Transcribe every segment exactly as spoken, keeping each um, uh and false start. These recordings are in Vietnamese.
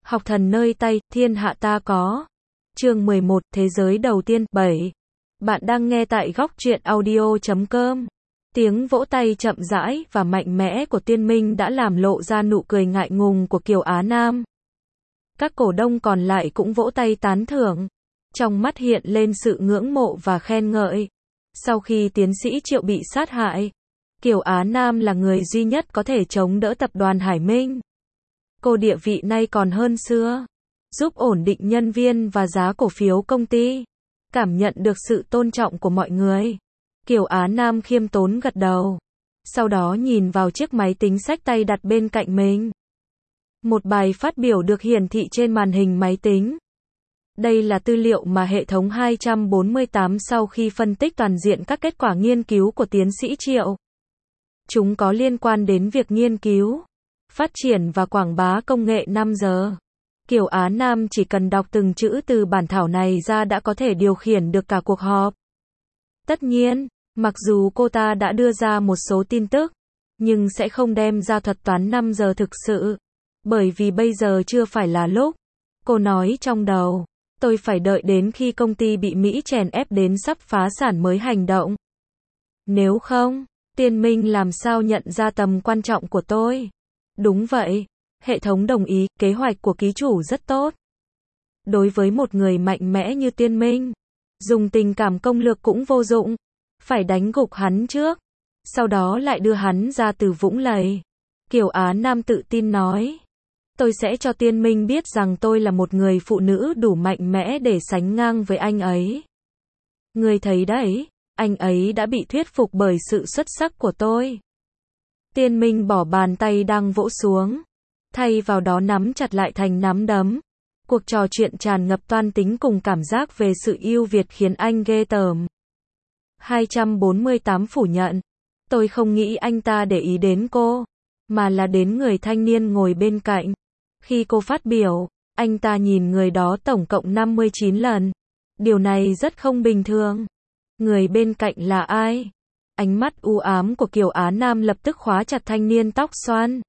Học thần nơi Tây, thiên hạ ta có. Chương mười một, Thế giới đầu tiên, bảy. Bạn đang nghe tại góc truyện audio chấm com. Tiếng vỗ tay chậm rãi và mạnh mẽ của Tiên Minh đã làm lộ ra nụ cười ngại ngùng của Kiều Á Nam. Các cổ đông còn lại cũng vỗ tay tán thưởng. Trong mắt hiện lên sự ngưỡng mộ và khen ngợi. Sau khi tiến sĩ Triệu bị sát hại, Kiều Á Nam là người duy nhất có thể chống đỡ tập đoàn Hải Minh. Cô địa vị nay còn hơn xưa, giúp ổn định nhân viên và giá cổ phiếu công ty, cảm nhận được sự tôn trọng của mọi người. Kiều Á Nam khiêm tốn gật đầu, sau đó nhìn vào chiếc máy tính xách tay đặt bên cạnh mình. Một bài phát biểu được hiển thị trên màn hình máy tính. Đây là tư liệu mà hệ thống hai trăm bốn mươi tám sau khi phân tích toàn diện các kết quả nghiên cứu của tiến sĩ Triệu. Chúng có liên quan đến việc nghiên cứu, phát triển và quảng bá công nghệ năm G. Kiều Á Nam chỉ cần đọc từng chữ từ bản thảo này ra đã có thể điều khiển được cả cuộc họp. Tất nhiên, mặc dù cô ta đã đưa ra một số tin tức, nhưng sẽ không đem ra thuật toán năm G thực sự, bởi vì bây giờ chưa phải là lúc. Cô nói trong đầu, tôi phải đợi đến khi công ty bị Mỹ chèn ép đến sắp phá sản mới hành động. Nếu không, Tiên Minh làm sao nhận ra tầm quan trọng của tôi? Đúng vậy, hệ thống đồng ý, kế hoạch của ký chủ rất tốt. Đối với một người mạnh mẽ như Tiên Minh, dùng tình cảm công lược cũng vô dụng, phải đánh gục hắn trước, sau đó lại đưa hắn ra từ vũng lầy. Kiều Á Nam tự tin nói, tôi sẽ cho Tiên Minh biết rằng tôi là một người phụ nữ đủ mạnh mẽ để sánh ngang với anh ấy. Người thấy đấy, anh ấy đã bị thuyết phục bởi sự xuất sắc của tôi. Tiên Minh bỏ bàn tay đang vỗ xuống, thay vào đó nắm chặt lại thành nắm đấm. Cuộc trò chuyện tràn ngập toan tính cùng cảm giác về sự ưu việt khiến anh ghê tởm. hai trăm bốn mươi tám phủ nhận, tôi không nghĩ anh ta để ý đến cô, mà là đến người thanh niên ngồi bên cạnh. Khi cô phát biểu, anh ta nhìn người đó tổng cộng năm mươi chín lần. Điều này rất không bình thường. Người bên cạnh là ai? Ánh mắt u ám của Kiều Á Nam lập tức khóa chặt thanh niên tóc xoăn.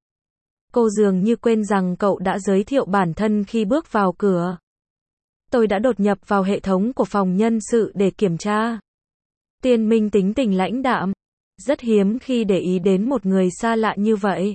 Cô dường như quên rằng cậu đã giới thiệu bản thân khi bước vào cửa. Tôi đã đột nhập vào hệ thống của phòng nhân sự để kiểm tra. Tiên Minh tính tình lãnh đạm, rất hiếm khi để ý đến một người xa lạ như vậy.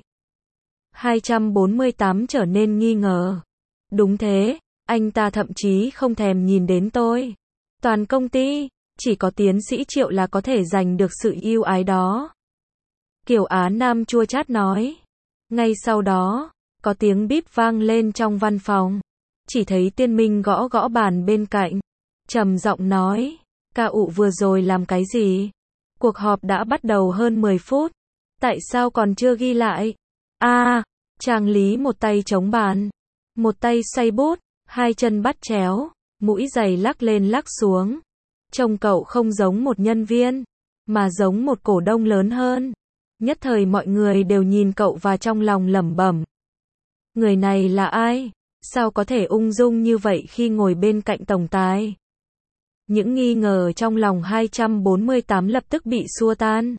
hai trăm bốn mươi tám trở nên nghi ngờ. Đúng thế, anh ta thậm chí không thèm nhìn đến tôi. Toàn công ty, chỉ có tiến sĩ Triệu là có thể giành được sự yêu ái đó. Kiều Á Nam chua chát nói. Ngay sau đó, có tiếng bíp vang lên trong văn phòng. Chỉ thấy Tiên Minh gõ gõ bàn bên cạnh, trầm giọng nói, ca ụ vừa rồi làm cái gì? Cuộc họp đã bắt đầu hơn mười phút. Tại sao còn chưa ghi lại? A, à, Trang Lý một tay chống bàn, một tay xoay bút, hai chân bắt chéo, mũi giày lắc lên lắc xuống. Trông cậu không giống một nhân viên, mà giống một cổ đông lớn hơn. Nhất thời mọi người đều nhìn cậu và trong lòng lẩm bẩm. Người này là ai? Sao có thể ung dung như vậy khi ngồi bên cạnh tổng tài? Những nghi ngờ trong lòng hai trăm bốn mươi tám lập tức bị xua tan.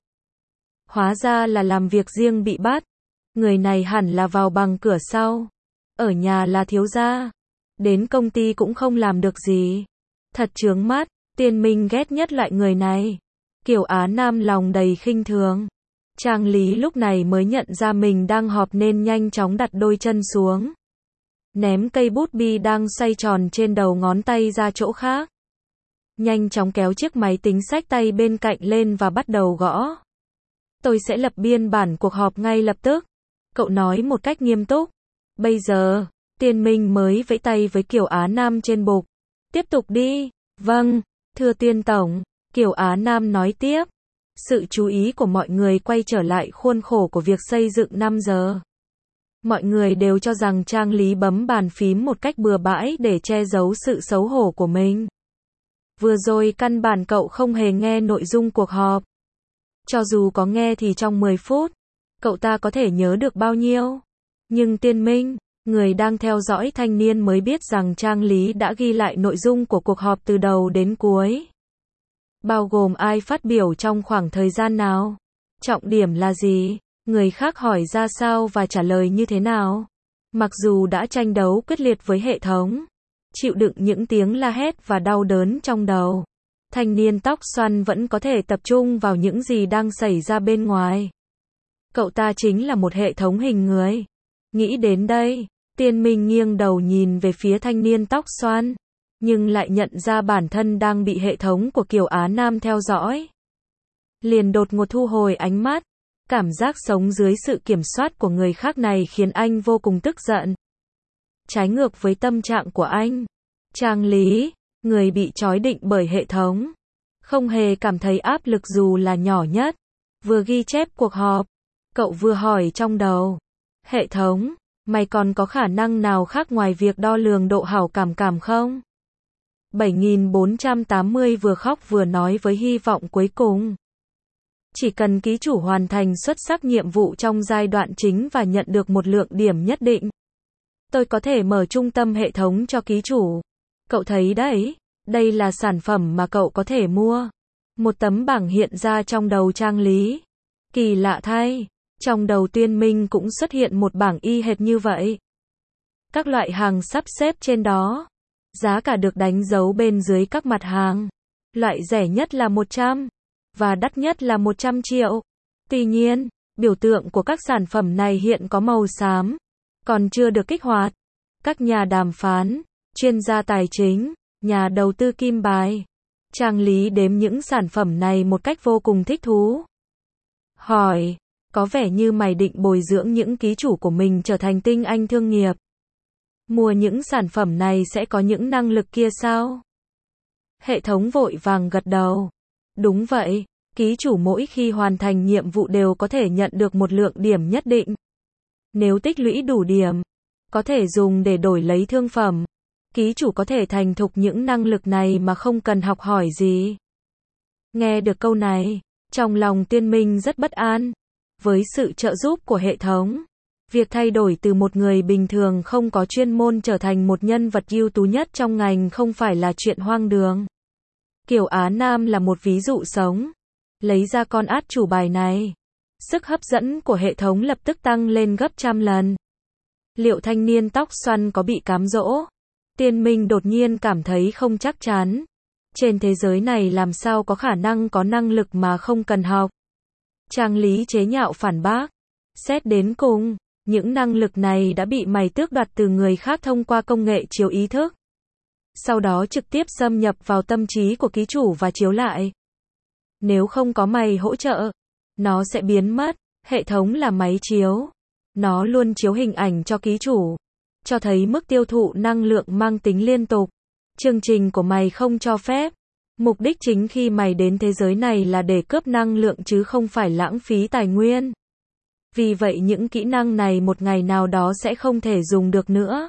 Hóa ra là làm việc riêng bị bắt. Người này hẳn là vào bằng cửa sau. Ở nhà là thiếu gia. Đến công ty cũng không làm được gì. Thật chướng mắt. Tiên Minh ghét nhất loại người này. Kiều Á Nam lòng đầy khinh thường. Trang Lý lúc này mới nhận ra mình đang họp nên nhanh chóng đặt đôi chân xuống. Ném cây bút bi đang xoay tròn trên đầu ngón tay ra chỗ khác. Nhanh chóng kéo chiếc máy tính xách tay bên cạnh lên và bắt đầu gõ. Tôi sẽ lập biên bản cuộc họp ngay lập tức. Cậu nói một cách nghiêm túc. Bây giờ, Tiên Minh mới vẫy tay với Kiều Á Nam trên bục. Tiếp tục đi. Vâng, thưa Tiên Tổng. Kiều Á Nam nói tiếp. Sự chú ý của mọi người quay trở lại khuôn khổ của việc xây dựng năm G. Mọi người đều cho rằng Trang Lý bấm bàn phím một cách bừa bãi để che giấu sự xấu hổ của mình. Vừa rồi căn bản cậu không hề nghe nội dung cuộc họp. Cho dù có nghe thì trong mười phút, cậu ta có thể nhớ được bao nhiêu. Nhưng Tiên Minh, người đang theo dõi thanh niên mới biết rằng Trang Lý đã ghi lại nội dung của cuộc họp từ đầu đến cuối. Bao gồm ai phát biểu trong khoảng thời gian nào, trọng điểm là gì, người khác hỏi ra sao và trả lời như thế nào. Mặc dù đã tranh đấu quyết liệt với hệ thống, chịu đựng những tiếng la hét và đau đớn trong đầu, thanh niên tóc xoăn vẫn có thể tập trung vào những gì đang xảy ra bên ngoài. Cậu ta chính là một hệ thống hình người. Nghĩ đến đây, Tiên Minh nghiêng đầu nhìn về phía thanh niên tóc xoăn, nhưng lại nhận ra bản thân đang bị hệ thống của Kiều Á Nam theo dõi. Liền đột ngột thu hồi ánh mắt. Cảm giác sống dưới sự kiểm soát của người khác này khiến anh vô cùng tức giận. Trái ngược với tâm trạng của anh, Trang Lý, người bị trói định bởi hệ thống, không hề cảm thấy áp lực dù là nhỏ nhất. Vừa ghi chép cuộc họp, cậu vừa hỏi trong đầu, hệ thống, mày còn có khả năng nào khác ngoài việc đo lường độ hảo cảm cảm không? bảy nghìn bốn trăm tám mươi vừa khóc vừa nói với hy vọng cuối cùng. Chỉ cần ký chủ hoàn thành xuất sắc nhiệm vụ trong giai đoạn chính và nhận được một lượng điểm nhất định, tôi có thể mở trung tâm hệ thống cho ký chủ. Cậu thấy đấy, đây là sản phẩm mà cậu có thể mua. Một tấm bảng hiện ra trong đầu Trang Lý. Kỳ lạ thay, trong đầu Tuyên Minh cũng xuất hiện một bảng y hệt như vậy. Các loại hàng sắp xếp trên đó. Giá cả được đánh dấu bên dưới các mặt hàng. Loại rẻ nhất là một trăm, và đắt nhất là một trăm triệu. Tuy nhiên, biểu tượng của các sản phẩm này hiện có màu xám, còn chưa được kích hoạt. Các nhà đàm phán, chuyên gia tài chính, nhà đầu tư kim bài. Trang Lý đếm những sản phẩm này một cách vô cùng thích thú. Hỏi, có vẻ như mày định bồi dưỡng những ký chủ của mình trở thành tinh anh thương nghiệp. Mua những sản phẩm này sẽ có những năng lực kia sao? Hệ thống vội vàng gật đầu. Đúng vậy, ký chủ mỗi khi hoàn thành nhiệm vụ đều có thể nhận được một lượng điểm nhất định. Nếu tích lũy đủ điểm, có thể dùng để đổi lấy thương phẩm. Ký chủ có thể thành thục những năng lực này mà không cần học hỏi gì. Nghe được câu này, trong lòng Tiên Minh rất bất an. Với sự trợ giúp của hệ thống, việc thay đổi từ một người bình thường không có chuyên môn trở thành một nhân vật ưu tú nhất trong ngành không phải là chuyện hoang đường. Kiều Á Nam là một ví dụ sống. Lấy ra con át chủ bài này, sức hấp dẫn của hệ thống lập tức tăng lên gấp trăm lần. Liệu thanh niên tóc xoăn có bị cám dỗ? Tiên Minh đột nhiên cảm thấy không chắc chắn. Trên thế giới này làm sao có khả năng có năng lực mà không cần học? Trang Lý chế nhạo phản bác. Xét đến cùng, những năng lực này đã bị mày tước đoạt từ người khác thông qua công nghệ chiếu ý thức. Sau đó trực tiếp xâm nhập vào tâm trí của ký chủ và chiếu lại. Nếu không có mày hỗ trợ, nó sẽ biến mất. Hệ thống là máy chiếu. Nó luôn chiếu hình ảnh cho ký chủ, cho thấy mức tiêu thụ năng lượng mang tính liên tục. Chương trình của mày không cho phép. Mục đích chính khi mày đến thế giới này là để cướp năng lượng chứ không phải lãng phí tài nguyên. Vì vậy những kỹ năng này một ngày nào đó sẽ không thể dùng được nữa.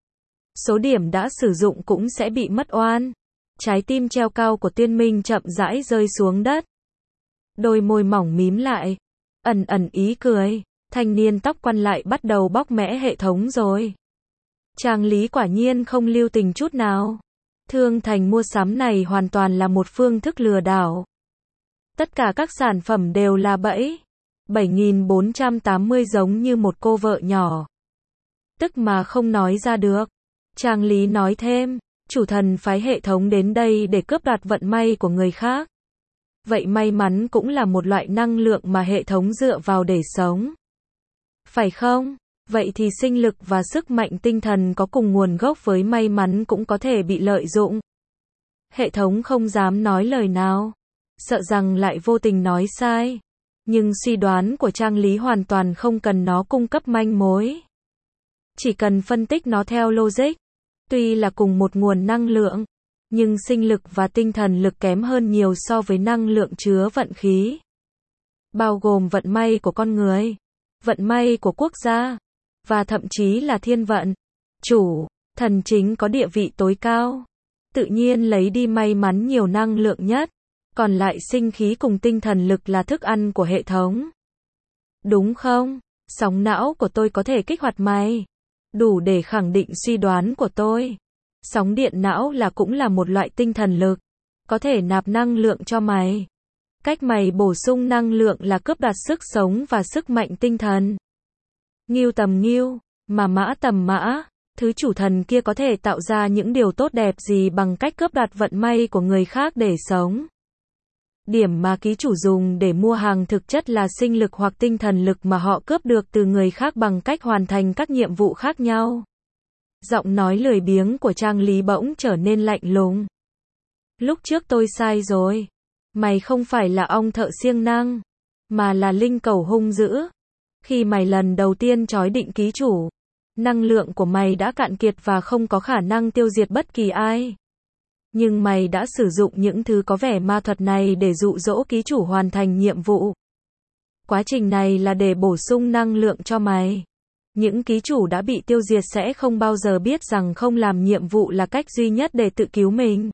Số điểm đã sử dụng cũng sẽ bị mất oan. Trái tim treo cao của Tiên Minh chậm rãi rơi xuống đất. Đôi môi mỏng mím lại, ẩn ẩn ý cười. Thanh niên tóc quăn lại bắt đầu bóc mẽ hệ thống rồi. Trang Lý quả nhiên không lưu tình chút nào. Thương thành mua sắm này hoàn toàn là một phương thức lừa đảo. Tất cả các sản phẩm đều là bẫy. bảy nghìn bốn trăm tám mươi giống như một cô vợ nhỏ. Tức mà không nói ra được. Trang Lý nói thêm, chủ thần phái hệ thống đến đây để cướp đoạt vận may của người khác. Vậy may mắn cũng là một loại năng lượng mà hệ thống dựa vào để sống. Phải không? Vậy thì sinh lực và sức mạnh tinh thần có cùng nguồn gốc với may mắn cũng có thể bị lợi dụng. Hệ thống không dám nói lời nào, sợ rằng lại vô tình nói sai. Nhưng suy đoán của Trang Lý hoàn toàn không cần nó cung cấp manh mối. Chỉ cần phân tích nó theo logic. Tuy là cùng một nguồn năng lượng, nhưng sinh lực và tinh thần lực kém hơn nhiều so với năng lượng chứa vận khí. Bao gồm vận may của con người, vận may của quốc gia, và thậm chí là thiên vận. Chủ, thần chính có địa vị tối cao. Tự nhiên lấy đi may mắn nhiều năng lượng nhất. Còn lại sinh khí cùng tinh thần lực là thức ăn của hệ thống. Đúng không? Sóng não của tôi có thể kích hoạt mày. Đủ để khẳng định suy đoán của tôi. Sóng điện não là cũng là một loại tinh thần lực. Có thể nạp năng lượng cho mày. Cách mày bổ sung năng lượng là cướp đoạt sức sống và sức mạnh tinh thần. Ngưu tầm ngưu, Mà mã tầm mã, thứ chủ thần kia có thể tạo ra những điều tốt đẹp gì bằng cách cướp đoạt vận may của người khác để sống. Điểm mà ký chủ dùng để mua hàng thực chất là sinh lực hoặc tinh thần lực mà họ cướp được từ người khác bằng cách hoàn thành các nhiệm vụ khác nhau. Giọng nói lười biếng của Trang Lý bỗng trở nên lạnh lùng. Lúc trước tôi sai rồi. Mày không phải là ong thợ siêng năng, mà là linh cẩu hung dữ. Khi mày lần đầu tiên trói định ký chủ, năng lượng của mày đã cạn kiệt và không có khả năng tiêu diệt bất kỳ ai. Nhưng mày đã sử dụng những thứ có vẻ ma thuật này để dụ dỗ ký chủ hoàn thành nhiệm vụ. Quá trình này là để bổ sung năng lượng cho mày. Những ký chủ đã bị tiêu diệt sẽ không bao giờ biết rằng không làm nhiệm vụ là cách duy nhất để tự cứu mình.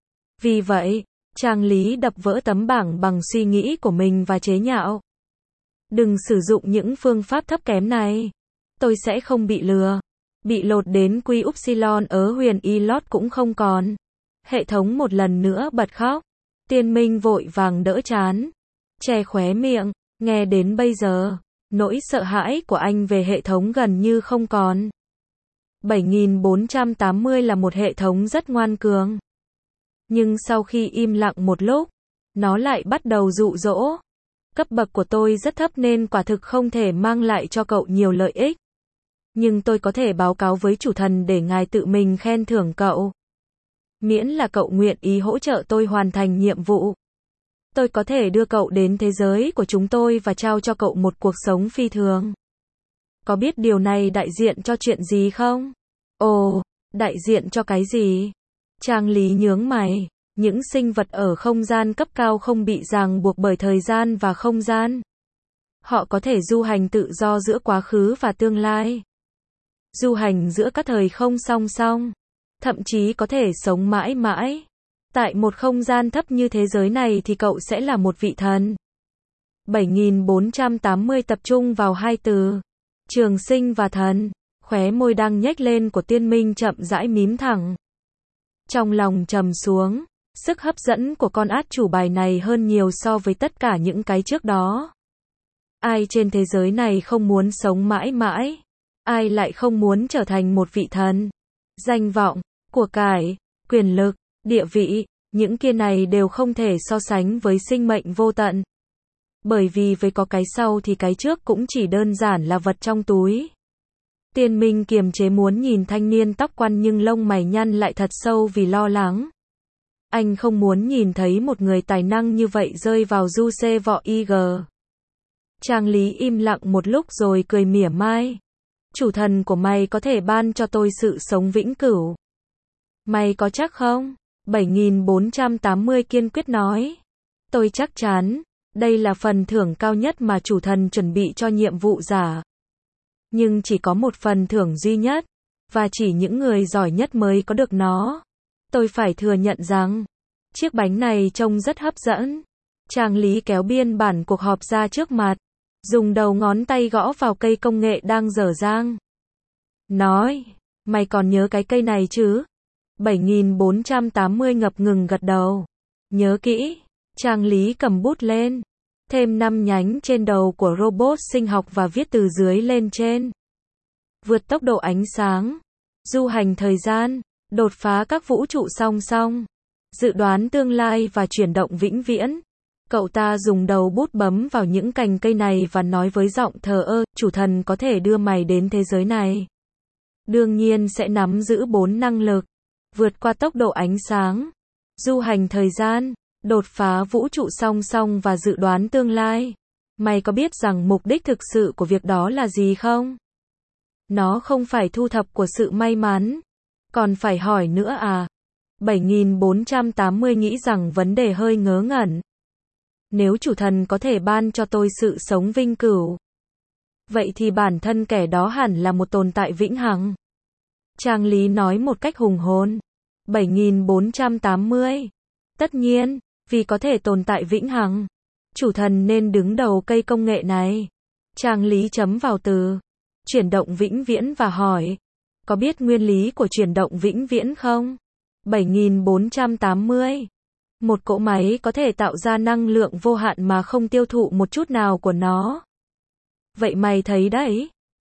Vì vậy, Trang Lý đập vỡ tấm bảng bằng suy nghĩ của mình và chế nhạo. Đừng sử dụng những phương pháp thấp kém này. Tôi sẽ không bị lừa. Bị lột đến Quy Upsilon ớ huyền y lót cũng không còn. Hệ thống một lần nữa bật khóc. Tiên Minh vội vàng đỡ chán, che khóe miệng. Nghe đến bây giờ, nỗi sợ hãi của anh về hệ thống gần như không còn. bảy nghìn bốn trăm tám mươi là một hệ thống rất ngoan cường. Nhưng sau khi im lặng một lúc, nó lại bắt đầu dụ dỗ. Cấp bậc của tôi rất thấp nên quả thực không thể mang lại cho cậu nhiều lợi ích. Nhưng tôi có thể báo cáo với chủ thần để ngài tự mình khen thưởng cậu. Miễn là cậu nguyện ý hỗ trợ tôi hoàn thành nhiệm vụ. Tôi có thể đưa cậu đến thế giới của chúng tôi và trao cho cậu một cuộc sống phi thường. Có biết điều này đại diện cho chuyện gì không? Ồ, đại diện cho cái gì? Trang Lý nhướng mày. Những sinh vật ở không gian cấp cao không bị ràng buộc bởi thời gian và không gian. Họ có thể du hành tự do giữa quá khứ và tương lai. Du hành giữa các thời không song song. Thậm chí có thể sống mãi mãi. Tại một không gian thấp như thế giới này thì cậu sẽ là một vị thần. bảy nghìn bốn trăm tám mươi tập trung vào hai từ. Trường sinh và thần. Khóe môi đang nhếch lên của Tiên Minh chậm rãi mím thẳng. Trong lòng trầm xuống. Sức hấp dẫn của con át chủ bài này hơn nhiều so với tất cả những cái trước đó. Ai trên thế giới này không muốn sống mãi mãi? Ai lại không muốn trở thành một vị thần? Danh vọng, của cải, quyền lực, địa vị, những kia này đều không thể so sánh với sinh mệnh vô tận. Bởi vì với có cái sau thì cái trước cũng chỉ đơn giản là vật trong túi. Tiên Minh kiềm chế muốn nhìn thanh niên tóc quăn nhưng lông mày nhăn lại thật sâu vì lo lắng. Anh không muốn nhìn thấy một người tài năng như vậy rơi vào du xê vọ i giê. Trang Lý im lặng một lúc rồi cười mỉa mai. Chủ thần của mày có thể ban cho tôi sự sống vĩnh cửu. Mày có chắc không? bảy nghìn bốn trăm tám mươi kiên quyết nói. Tôi chắc chắn. Đây là phần thưởng cao nhất mà chủ thần chuẩn bị cho nhiệm vụ giả. Nhưng chỉ có một phần thưởng duy nhất. Và chỉ những người giỏi nhất mới có được nó. Tôi phải thừa nhận rằng, chiếc bánh này trông rất hấp dẫn. Trang Lý kéo biên bản cuộc họp ra trước mặt, dùng đầu ngón tay gõ vào cây công nghệ đang dở dang. Nói, mày còn nhớ cái cây này chứ? bảy nghìn bốn trăm tám mươi ngập ngừng gật đầu. Nhớ kỹ. Trang Lý cầm bút lên, thêm năm nhánh trên đầu của robot sinh học và viết từ dưới lên trên. Vượt tốc độ ánh sáng, du hành thời gian, đột phá các vũ trụ song song, dự đoán tương lai và chuyển động vĩnh viễn. Cậu ta dùng đầu bút bấm vào những cành cây này và nói với giọng thờ ơ, chủ thần có thể đưa mày đến thế giới này. Đương nhiên sẽ nắm giữ bốn năng lực. Vượt qua tốc độ ánh sáng, du hành thời gian, đột phá vũ trụ song song và dự đoán tương lai. Mày có biết rằng mục đích thực sự của việc đó là gì không? Nó không phải thu thập của sự may mắn. Còn phải hỏi nữa à? bảy nghìn bốn trăm tám mươi nghĩ rằng vấn đề hơi ngớ ngẩn. Nếu chủ thần có thể ban cho tôi sự sống vĩnh cửu, vậy thì bản thân kẻ đó hẳn là một tồn tại vĩnh hằng. Trang Lý nói một cách hùng hồn. bảy nghìn bốn trăm tám mươi. Tất nhiên, vì có thể tồn tại vĩnh hằng, chủ thần nên đứng đầu cây công nghệ này. Trang Lý chấm vào từ chuyển động vĩnh viễn và hỏi, có biết nguyên lý của chuyển động vĩnh viễn không? bảy nghìn bốn trăm tám mươi. Một cỗ máy có thể tạo ra năng lượng vô hạn mà không tiêu thụ một chút nào của nó. Vậy mày thấy đấy,